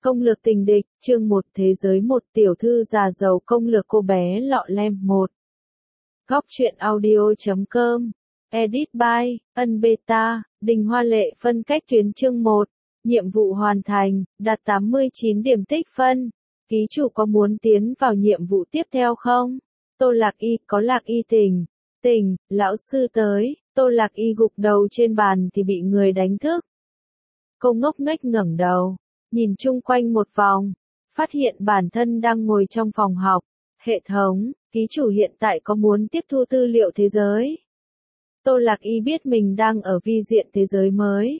Công lược tình địch, chương 1 thế giới một tiểu thư già giàu công lược cô bé lọ lem 1. Góc truyện audio.com, edit by, Ân Beta, Đình Hoa Lệ phân cách tuyến chương 1. Nhiệm vụ hoàn thành, đạt 89 điểm tích phân. Ký chủ có muốn tiến vào nhiệm vụ tiếp theo không? Tô Lạc Y, có Lạc Y tỉnh, lão sư tới, Tô Lạc Y gục đầu trên bàn thì bị người đánh thức. Cô ngốc nghếch ngẩng đầu, nhìn chung quanh một vòng, phát hiện bản thân đang ngồi trong phòng học. Hệ thống, ký chủ hiện tại có muốn tiếp thu tư liệu thế giới? Tô Lạc Y biết mình đang ở vi diện thế giới mới.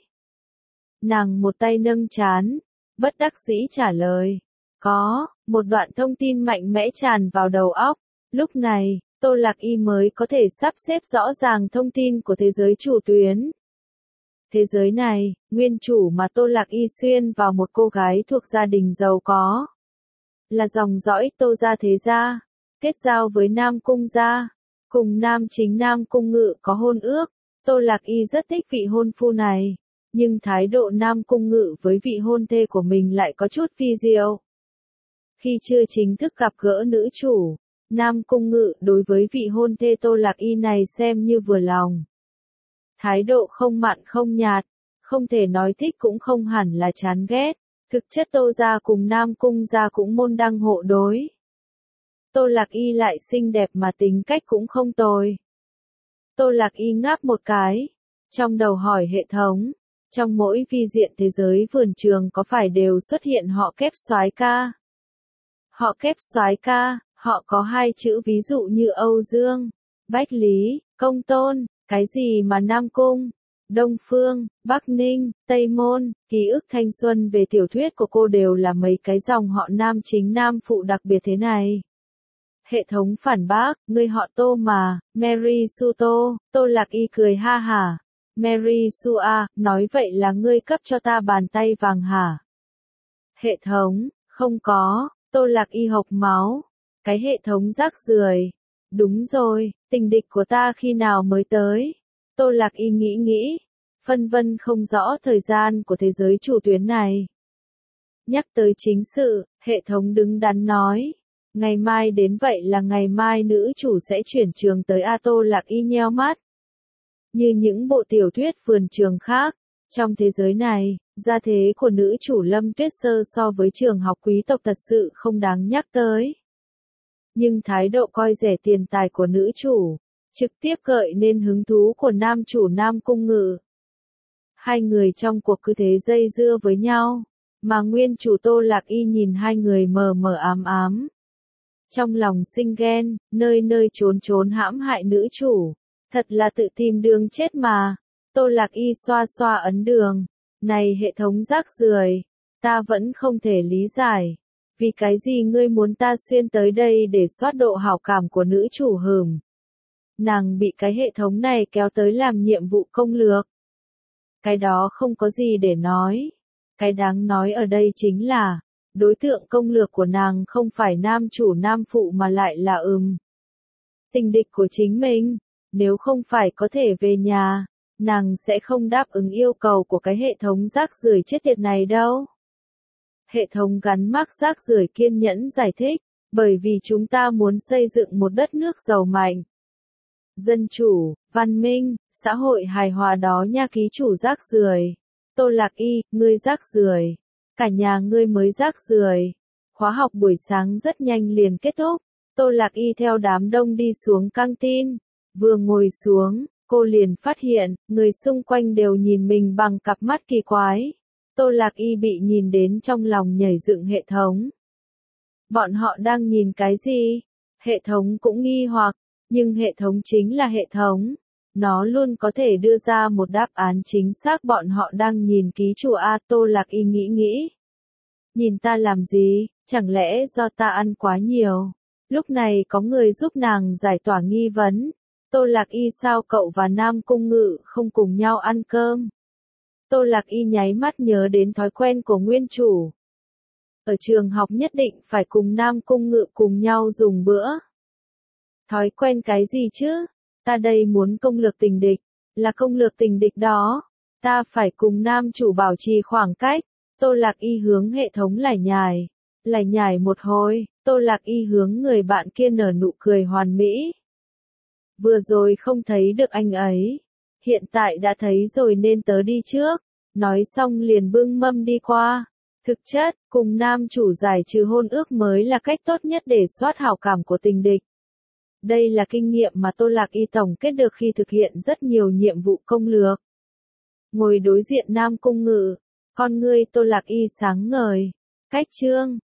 Nàng một tay nâng trán, bất đắc dĩ trả lời. Có, một đoạn thông tin mạnh mẽ tràn vào đầu óc. Lúc này, Tô Lạc Y mới có thể sắp xếp rõ ràng thông tin của thế giới chủ tuyến. Thế giới này, nguyên chủ mà Tô Lạc Y xuyên vào một cô gái thuộc gia đình giàu có. Là dòng dõi Tô gia thế gia, kết giao với Nam Cung gia, cùng nam chính Nam Cung Ngự có hôn ước. Tô Lạc Y rất thích vị hôn phu này, nhưng thái độ Nam Cung Ngự với vị hôn thê của mình lại có chút phi diệu. Khi chưa chính thức gặp gỡ nữ chủ, Nam Cung Ngự đối với vị hôn thê Tô Lạc Y này xem như vừa lòng. Thái độ không mặn không nhạt, không thể nói thích cũng không hẳn là chán ghét, thực chất Tô gia cùng Nam Cung gia cũng môn đăng hộ đối. Tô Lạc Y lại xinh đẹp mà tính cách cũng không tồi. Tô Lạc Y ngáp một cái, trong đầu hỏi hệ thống, trong mỗi vi diện thế giới vườn trường có phải đều xuất hiện họ kép soái ca? Họ kép soái ca, họ có hai chữ ví dụ như Âu Dương, Bách Lý, Công Tôn, cái gì mà Nam Cung, Đông Phương, Bắc Ninh, Tây Môn, ký ức thanh xuân về tiểu thuyết của cô đều là mấy cái dòng họ nam chính nam phụ đặc biệt thế này. Hệ thống phản bác, ngươi họ Tô mà, Mary Sue Tô. Tô Lạc Y cười ha hả. Mary Sue à, nói vậy là ngươi cấp cho ta bàn tay vàng hả? Hệ thống, không có. Tô Lạc Y hộc máu. Cái hệ thống rác rưởi. Đúng rồi, tình địch của ta khi nào mới tới? Tô Lạc Y nghĩ, phân vân không rõ thời gian của thế giới chủ tuyến này. Nhắc tới chính sự, hệ thống đứng đắn nói. Ngày mai đến vậy là ngày mai nữ chủ sẽ chuyển trường tới A. Tô Lạc Y nheo mắt. Như những bộ tiểu thuyết vườn trường khác, trong thế giới này, gia thế của nữ chủ Lâm Tuyết Sơ so với trường học quý tộc thật sự không đáng nhắc tới. Nhưng thái độ coi rẻ tiền tài của nữ chủ, trực tiếp gợi nên hứng thú của nam chủ Nam Cung Ngự. Hai người trong cuộc cứ thế dây dưa với nhau, mà nguyên chủ Tô Lạc Y nhìn hai người mờ mờ ám ám. Trong lòng sinh ghen, nơi nơi trốn hãm hại nữ chủ, thật là tự tìm đường chết mà. Tô Lạc Y xoa xoa ấn đường, này hệ thống rác rưởi, ta vẫn không thể lý giải. Vì cái gì ngươi muốn ta xuyên tới đây để soát độ hảo cảm của nữ chủ hửm? Nàng bị cái hệ thống này kéo tới làm nhiệm vụ công lược. Cái đó không có gì để nói. Cái đáng nói ở đây chính là, đối tượng công lược của nàng không phải nam chủ nam phụ mà lại là tình địch của chính mình. Nếu không phải có thể về nhà, nàng sẽ không đáp ứng yêu cầu của cái hệ thống rác rưởi chết tiệt này đâu. Hệ thống gắn mác rác rưởi kiên nhẫn giải thích, bởi vì chúng ta muốn xây dựng một đất nước giàu mạnh, dân chủ, văn minh, xã hội hài hòa đó nha ký chủ rác rưởi. Tô Lạc Y, ngươi rác rưởi. Cả nhà ngươi mới rác rưởi. Khóa học buổi sáng rất nhanh liền kết thúc. Tô Lạc Y theo đám đông đi xuống căng tin. Vừa ngồi xuống, cô liền phát hiện, người xung quanh đều nhìn mình bằng cặp mắt kỳ quái. Tô Lạc Y bị nhìn đến trong lòng nhảy dựng hệ thống. Bọn họ đang nhìn cái gì? Hệ thống cũng nghi hoặc, nhưng hệ thống chính là hệ thống. Nó luôn có thể đưa ra một đáp án chính xác. Bọn họ đang nhìn ký chủ A. Tô Lạc Y nghĩ. Nhìn ta làm gì, chẳng lẽ do ta ăn quá nhiều? Lúc này có người giúp nàng giải tỏa nghi vấn. Tô Lạc Y sao cậu và Nam Cung Ngự không cùng nhau ăn cơm? Tô Lạc Y nháy mắt nhớ đến thói quen của nguyên chủ. Ở trường học nhất định phải cùng Nam Cung Ngự cùng nhau dùng bữa. Thói quen cái gì chứ? Ta đây muốn công lược tình địch, là công lược tình địch đó. Ta phải cùng nam chủ bảo trì khoảng cách. Tô Lạc Y hướng hệ thống lải nhải một hồi, Tô Lạc Y hướng người bạn kia nở nụ cười hoàn mỹ. Vừa rồi không thấy được anh ấy, hiện tại đã thấy rồi nên tớ đi trước, nói xong liền bưng mâm đi qua. Thực chất, cùng nam chủ giải trừ hôn ước mới là cách tốt nhất để soát hảo cảm của tình địch. Đây là kinh nghiệm mà Tô Lạc Y tổng kết được khi thực hiện rất nhiều nhiệm vụ công lược. Ngồi đối diện Nam Cung Ngự, con ngươi Tô Lạc Y sáng ngời. Cách chương